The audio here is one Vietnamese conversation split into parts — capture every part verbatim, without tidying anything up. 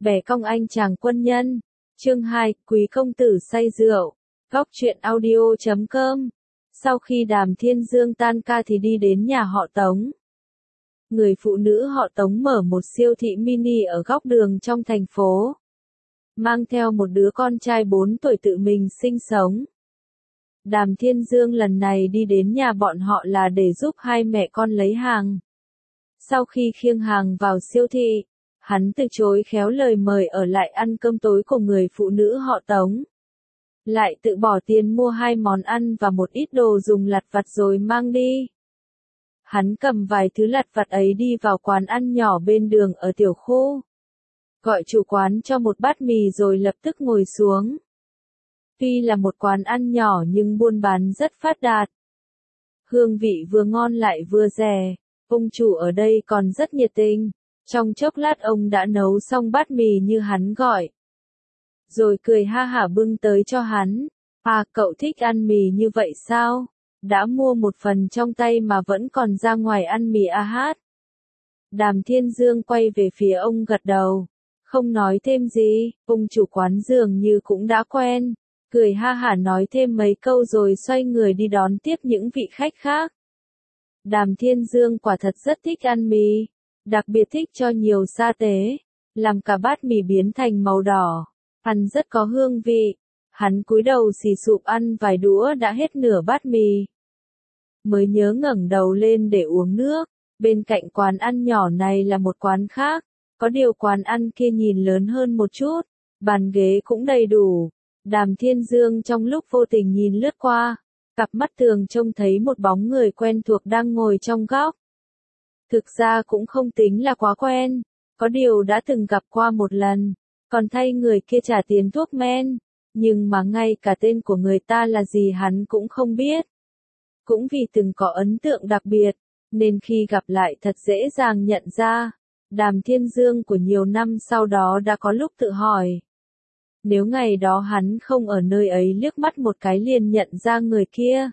bẻ cong anh chàng quân nhân. Chương hai, quý công tử say rượu. Góc truyện audio chấm com. Sau khi Đàm Thiên Dương tan ca thì đi đến nhà họ Tống. Người phụ nữ họ Tống mở một siêu thị mini ở góc đường trong thành phố. Mang theo một đứa con trai bốn tuổi tự mình sinh sống. Đàm Thiên Dương lần này đi đến nhà bọn họ là để giúp hai mẹ con lấy hàng. Sau khi khiêng hàng vào siêu thị, hắn từ chối khéo lời mời ở lại ăn cơm tối của người phụ nữ họ Tống. Lại tự bỏ tiền mua hai món ăn và một ít đồ dùng lặt vặt rồi mang đi. Hắn cầm vài thứ lặt vặt ấy đi vào quán ăn nhỏ bên đường ở tiểu khu. Gọi chủ quán cho một bát mì rồi lập tức ngồi xuống. Tuy là một quán ăn nhỏ nhưng buôn bán rất phát đạt. Hương vị vừa ngon lại vừa rẻ, ông chủ ở đây còn rất nhiệt tình. Trong chốc lát ông đã nấu xong bát mì như hắn gọi. Rồi cười ha hả bưng tới cho hắn. À, cậu thích ăn mì như vậy sao? Đã mua một phần trong tay mà vẫn còn ra ngoài ăn mì à hát. Đàm Thiên Dương quay về phía ông gật đầu. Không nói thêm gì, ông chủ quán dường như cũng đã quen. Cười ha hả nói thêm mấy câu rồi xoay người đi đón tiếp những vị khách khác. Đàm Thiên Dương quả thật rất thích ăn mì. Đặc biệt thích cho nhiều sa tế. Làm cả bát mì biến thành màu đỏ. Ăn rất có hương vị. Hắn cúi đầu xì sụp ăn vài đũa đã hết nửa bát mì. Mới nhớ ngẩng đầu lên để uống nước. Bên cạnh quán ăn nhỏ này là một quán khác. Có điều quán ăn kia nhìn lớn hơn một chút. Bàn ghế cũng đầy đủ. Đàm Thiên Dương trong lúc vô tình nhìn lướt qua. Cặp mắt thường trông thấy một bóng người quen thuộc đang ngồi trong góc. Thực ra cũng không tính là quá quen. Có điều đã từng gặp qua một lần. Còn thay người kia trả tiền thuốc men. Nhưng mà ngay cả tên của người ta là gì hắn cũng không biết. Cũng vì từng có ấn tượng đặc biệt, nên khi gặp lại thật dễ dàng nhận ra. Đàm Thiên Dương của nhiều năm sau đó đã có lúc tự hỏi. Nếu ngày đó hắn không ở nơi ấy liếc mắt một cái liền nhận ra người kia.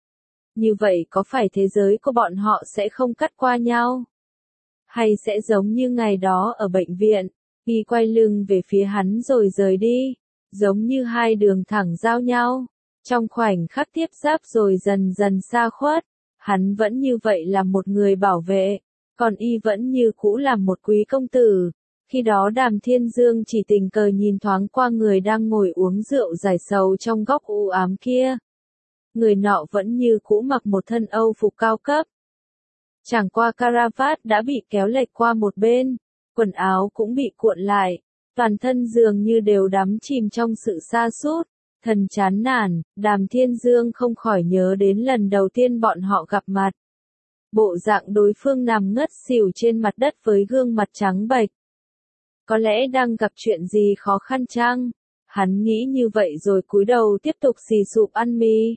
Như vậy có phải thế giới của bọn họ sẽ không cắt qua nhau? Hay sẽ giống như ngày đó ở bệnh viện, khi quay lưng về phía hắn rồi rời đi, giống như hai đường thẳng giao nhau, trong khoảnh khắc tiếp giáp rồi dần dần xa khuất, hắn vẫn như vậy là một người bảo vệ, còn y vẫn như cũ là một quý công tử. Khi đó Đàm Thiên Dương chỉ tình cờ nhìn thoáng qua người đang ngồi uống rượu giải sầu trong góc u ám kia. Người nọ vẫn như cũ mặc một thân Âu phục cao cấp. Chẳng qua caravat đã bị kéo lệch qua một bên, quần áo cũng bị cuộn lại, toàn thân dường như đều đắm chìm trong sự sa sút, thần chán nản. Đàm Thiên Dương không khỏi nhớ đến lần đầu tiên bọn họ gặp mặt. Bộ dạng đối phương nằm ngất xỉu trên mặt đất với gương mặt trắng bệch. Có lẽ đang gặp chuyện gì khó khăn chăng? Hắn nghĩ như vậy rồi cúi đầu tiếp tục xì sụp ăn mì.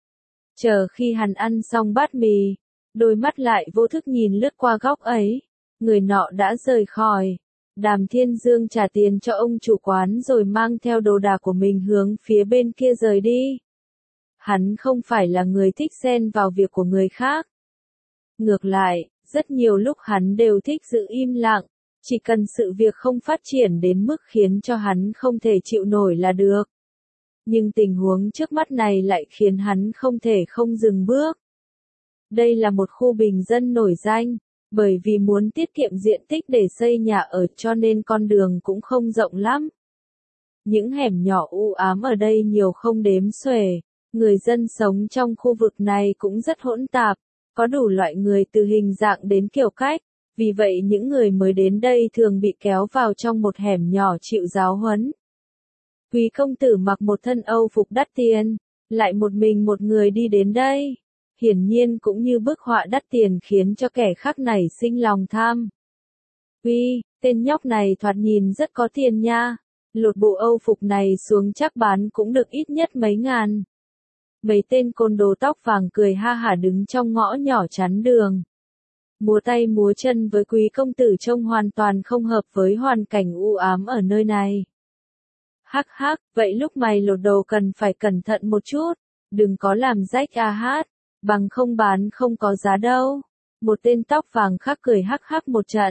Chờ khi hắn ăn xong bát mì, đôi mắt lại vô thức nhìn lướt qua góc ấy. Người nọ đã rời khỏi. Đàm Thiên Dương trả tiền cho ông chủ quán rồi mang theo đồ đạc của mình hướng phía bên kia rời đi. Hắn không phải là người thích xen vào việc của người khác. Ngược lại, rất nhiều lúc hắn đều thích giữ im lặng. Chỉ cần sự việc không phát triển đến mức khiến cho hắn không thể chịu nổi là được. Nhưng tình huống trước mắt này lại khiến hắn không thể không dừng bước. Đây là một khu bình dân nổi danh, bởi vì muốn tiết kiệm diện tích để xây nhà ở cho nên con đường cũng không rộng lắm. Những hẻm nhỏ u ám ở đây nhiều không đếm xuể, người dân sống trong khu vực này cũng rất hỗn tạp, có đủ loại người từ hình dạng đến kiểu cách. Vì vậy những người mới đến đây thường bị kéo vào trong một hẻm nhỏ chịu giáo huấn. Quý công tử mặc một thân Âu phục đắt tiền, lại một mình một người đi đến đây. Hiển nhiên cũng như bức họa đắt tiền khiến cho kẻ khác nảy sinh lòng tham. Quý, tên nhóc này thoạt nhìn rất có tiền nha. Lột bộ Âu phục này xuống chắc bán cũng được ít nhất mấy ngàn. Mấy tên côn đồ tóc vàng cười ha hả đứng trong ngõ nhỏ chắn đường. Múa tay múa chân với quý công tử trông hoàn toàn không hợp với hoàn cảnh u ám ở nơi này. Hắc hắc, vậy lúc mày lột đồ cần phải cẩn thận một chút, đừng có làm rách a hát, bằng không bán không có giá đâu. Một tên tóc vàng khác cười hắc hắc một trận,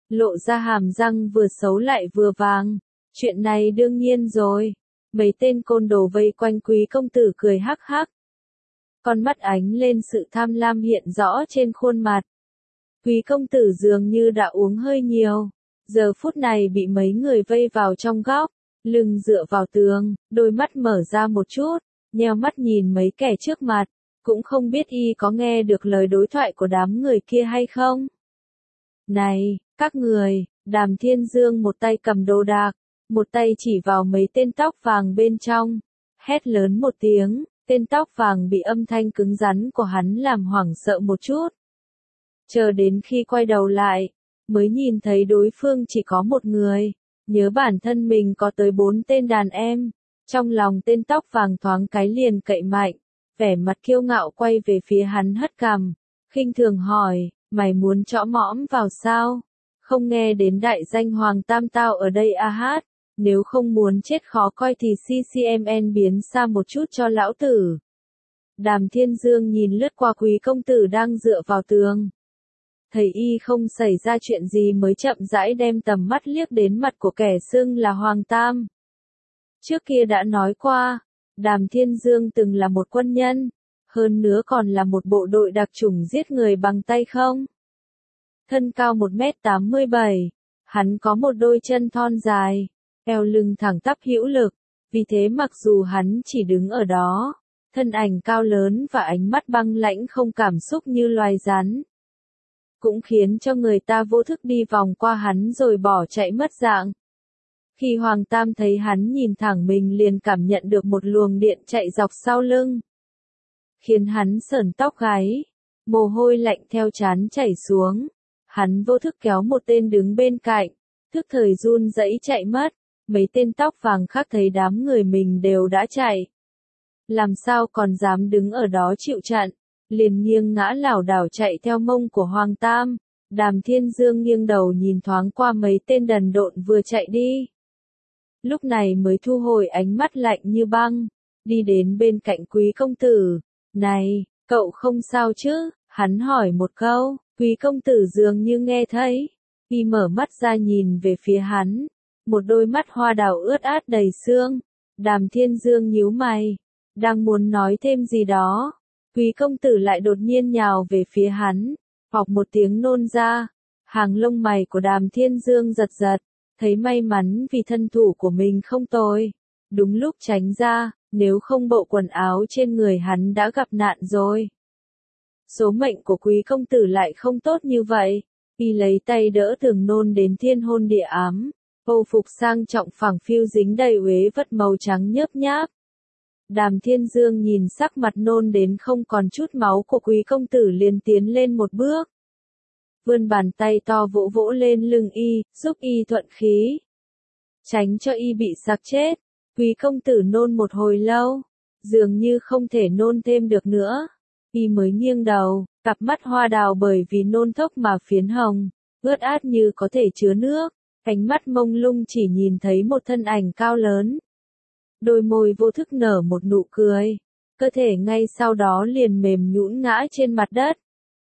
lộ ra hàm răng vừa xấu lại vừa vàng. Chuyện này đương nhiên rồi. Mấy tên côn đồ vây quanh quý công tử cười hắc hắc. Con mắt ánh lên sự tham lam hiện rõ trên khuôn mặt. Quý công tử dường như đã uống hơi nhiều. Giờ phút này bị mấy người vây vào trong góc, lưng dựa vào tường, đôi mắt mở ra một chút, nheo mắt nhìn mấy kẻ trước mặt, cũng không biết y có nghe được lời đối thoại của đám người kia hay không. Này, các người, Đàm Thiên Dương một tay cầm đồ đạc, một tay chỉ vào mấy tên tóc vàng bên trong, hét lớn một tiếng, tên tóc vàng bị âm thanh cứng rắn của hắn làm hoảng sợ một chút. Chờ đến khi quay đầu lại, mới nhìn thấy đối phương chỉ có một người, nhớ bản thân mình có tới bốn tên đàn em, trong lòng tên tóc vàng thoáng cái liền cậy mạnh, vẻ mặt kiêu ngạo quay về phía hắn hất cằm, khinh thường hỏi, mày muốn trõ mõm vào sao? Không nghe đến đại danh Hoàng Tam tao ở đây a hát, nếu không muốn chết khó coi thì xê xê em en biến xa một chút cho lão tử. Đàm Thiên Dương nhìn lướt qua quý công tử đang dựa vào tường. Thấy y không xảy ra chuyện gì mới chậm rãi đem tầm mắt liếc đến mặt của kẻ xưng là Hoàng Tam. Trước kia đã nói qua, Đàm Thiên Dương từng là một quân nhân, hơn nữa còn là một bộ đội đặc chủng giết người bằng tay không. Thân cao một mét tám mươi bảy, hắn có một đôi chân thon dài, eo lưng thẳng tắp hữu lực, vì thế mặc dù hắn chỉ đứng ở đó, thân ảnh cao lớn và ánh mắt băng lãnh không cảm xúc như loài rắn, cũng khiến cho người ta vô thức đi vòng qua hắn rồi bỏ chạy mất dạng. Khi Hoàng Tam thấy hắn nhìn thẳng mình liền cảm nhận được một luồng điện chạy dọc sau lưng, khiến hắn sởn tóc gáy, mồ hôi lạnh theo trán chảy xuống. Hắn vô thức kéo một tên đứng bên cạnh, thức thời run rẩy chạy mất. Mấy tên tóc vàng khác thấy đám người mình đều đã chạy, làm sao còn dám đứng ở đó chịu trận, liền nghiêng ngã lảo đảo chạy theo mông của Hoàng Tam. Đàm Thiên Dương nghiêng đầu nhìn thoáng qua mấy tên đần độn vừa chạy đi, lúc này mới thu hồi ánh mắt lạnh như băng, đi đến bên cạnh quý công tử. Này, cậu không sao chứ? Hắn hỏi một câu, quý công tử dường như nghe thấy, y mở mắt ra nhìn về phía hắn, một đôi mắt hoa đào ướt át đầy sương. Đàm Thiên Dương nhíu mày, đang muốn nói thêm gì đó, quý công tử lại đột nhiên nhào về phía hắn, phọc một tiếng nôn ra. Hàng lông mày của Đàm Thiên Dương giật giật, thấy may mắn vì thân thủ của mình không tồi, đúng lúc tránh ra, nếu không bộ quần áo trên người hắn đã gặp nạn rồi. Số mệnh của quý công tử lại không tốt như vậy, y lấy tay đỡ tường nôn đến thiên hôn địa ám, âu phục sang trọng phẳng phiu dính đầy uế vật màu trắng nhớp nháp. Đàm Thiên Dương nhìn sắc mặt nôn đến không còn chút máu của quý công tử liền tiến lên một bước, vươn bàn tay to vỗ vỗ lên lưng y, giúp y thuận khí, tránh cho y bị sặc chết. Quý công tử nôn một hồi lâu, dường như không thể nôn thêm được nữa, y mới nghiêng đầu, cặp mắt hoa đào bởi vì nôn thốc mà phiến hồng, ướt át như có thể chứa nước, ánh mắt mông lung chỉ nhìn thấy một thân ảnh cao lớn. Đôi môi vô thức nở một nụ cười, cơ thể ngay sau đó liền mềm nhũn ngã trên mặt đất.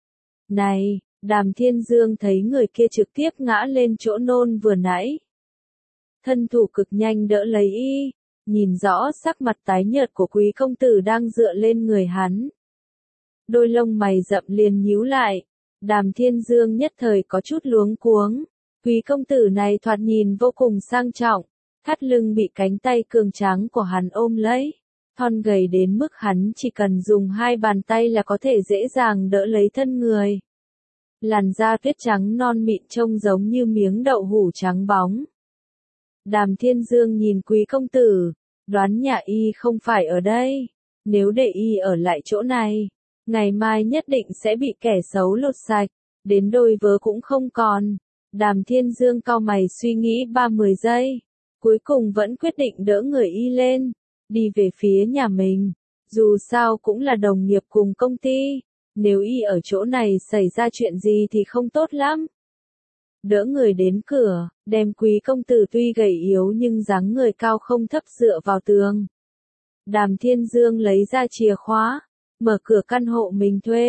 Này, Đàm Thiên Dương thấy người kia trực tiếp ngã lên chỗ nôn vừa nãy. Thân thủ cực nhanh đỡ lấy y, nhìn rõ sắc mặt tái nhợt của quý công tử đang dựa lên người hắn. Đôi lông mày rậm liền nhíu lại, Đàm Thiên Dương nhất thời có chút luống cuống. Quý công tử này thoạt nhìn vô cùng sang trọng, thắt lưng bị cánh tay cường tráng của hắn ôm lấy, thon gầy đến mức hắn chỉ cần dùng hai bàn tay là có thể dễ dàng đỡ lấy thân người. Làn da tuyết trắng non mịn trông giống như miếng đậu hũ trắng bóng. Đàm Thiên Dương nhìn quý công tử, đoán nhà y không phải ở đây, nếu để y ở lại chỗ này, ngày mai nhất định sẽ bị kẻ xấu lột sạch, đến đôi vớ cũng không còn. Đàm Thiên Dương cau mày suy nghĩ ba mươi giây, cuối cùng vẫn quyết định đỡ người y lên, đi về phía nhà mình, dù sao cũng là đồng nghiệp cùng công ty, nếu y ở chỗ này xảy ra chuyện gì thì không tốt lắm. Đỡ người đến cửa, đem quý công tử tuy gầy yếu nhưng dáng người cao không thấp dựa vào tường. Đàm Thiên Dương lấy ra chìa khóa, mở cửa căn hộ mình thuê,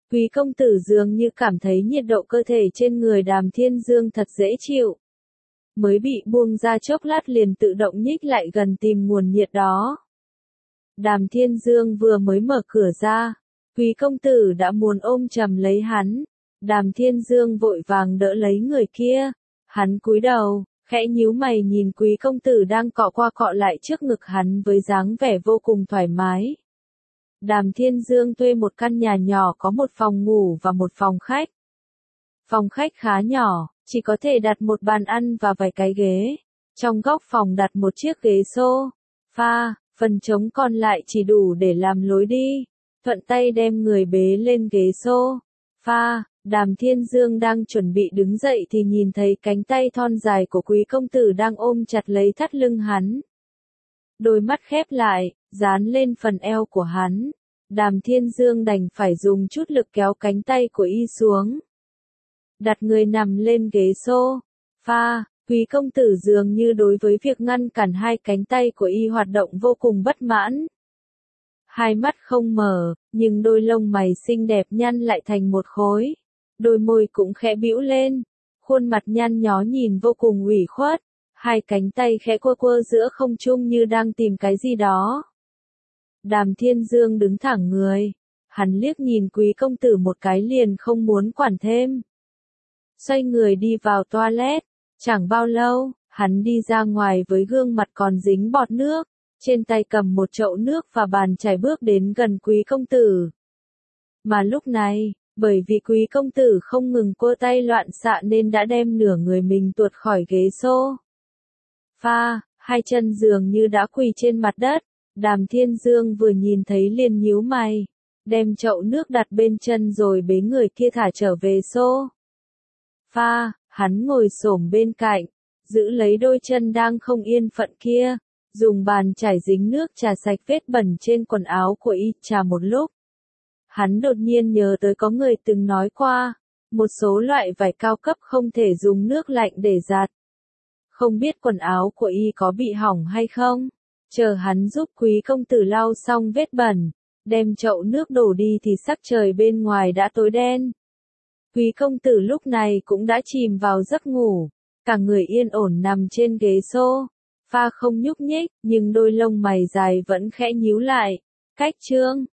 Quý công tử dường như cảm thấy nhiệt độ cơ thể trên người Đàm Thiên Dương thật dễ chịu. Mới bị buông ra chốc lát liền tự động nhích lại gần tìm nguồn nhiệt đó. Đàm Thiên Dương vừa mới mở cửa ra, Quý công tử đã muốn ôm chầm lấy hắn. Đàm Thiên Dương vội vàng đỡ lấy người kia. Hắn cúi đầu, khẽ nhíu mày nhìn Quý công tử đang cọ qua cọ lại trước ngực hắn với dáng vẻ vô cùng thoải mái. Đàm Thiên Dương thuê một căn nhà nhỏ có một phòng ngủ và một phòng khách. Phòng khách khá nhỏ, chỉ có thể đặt một bàn ăn và vài cái ghế. Trong góc phòng đặt một chiếc ghế sofa, phần trống còn lại chỉ đủ để làm lối đi. Thuận tay đem người bế lên ghế sofa, Đàm Thiên Dương đang chuẩn bị đứng dậy thì nhìn thấy cánh tay thon dài của Quý công tử đang ôm chặt lấy thắt lưng hắn. Đôi mắt khép lại, dán lên phần eo của hắn. Đàm Thiên Dương đành phải dùng chút lực kéo cánh tay của y xuống. Đặt người nằm lên ghế sofa, Quý công tử dường như đối với việc ngăn cản hai cánh tay của y hoạt động vô cùng bất mãn. Hai mắt không mở, nhưng đôi lông mày xinh đẹp nhăn lại thành một khối. Đôi môi cũng khẽ bĩu lên. Khuôn mặt nhăn nhó nhìn vô cùng ủy khuất. Hai cánh tay khẽ quơ quơ giữa không trung như đang tìm cái gì đó. Đàm Thiên Dương đứng thẳng người. Hắn liếc nhìn Quý công tử một cái liền không muốn quản thêm. Xoay người đi vào toilet. Chẳng bao lâu, hắn đi ra ngoài với gương mặt còn dính bọt nước. Trên tay cầm một chậu nước và bàn chải bước đến gần Quý công tử. Mà lúc này, bởi vì Quý công tử không ngừng quơ tay loạn xạ nên đã đem nửa người mình tuột khỏi ghế sofa, hai chân dường như đã quỳ trên mặt đất. Đàm Thiên Dương vừa nhìn thấy liền nhíu mày, đem chậu nước đặt bên chân rồi bế người kia thả trở về sofa. Hắn ngồi xổm bên cạnh, giữ lấy đôi chân đang không yên phận kia, dùng bàn chải dính nước chà sạch vết bẩn trên quần áo của y chà một lúc. Hắn đột nhiên nhớ tới có người từng nói qua, một số loại vải cao cấp không thể dùng nước lạnh để giặt. Không biết quần áo của y có bị hỏng hay không? Chờ hắn giúp Quý công tử lau xong vết bẩn, đem chậu nước đổ đi thì sắc trời bên ngoài đã tối đen. Quý công tử lúc này cũng đã chìm vào giấc ngủ, cả người yên ổn nằm trên ghế sofa không nhúc nhích, nhưng đôi lông mày dài vẫn khẽ nhíu lại. Cách chương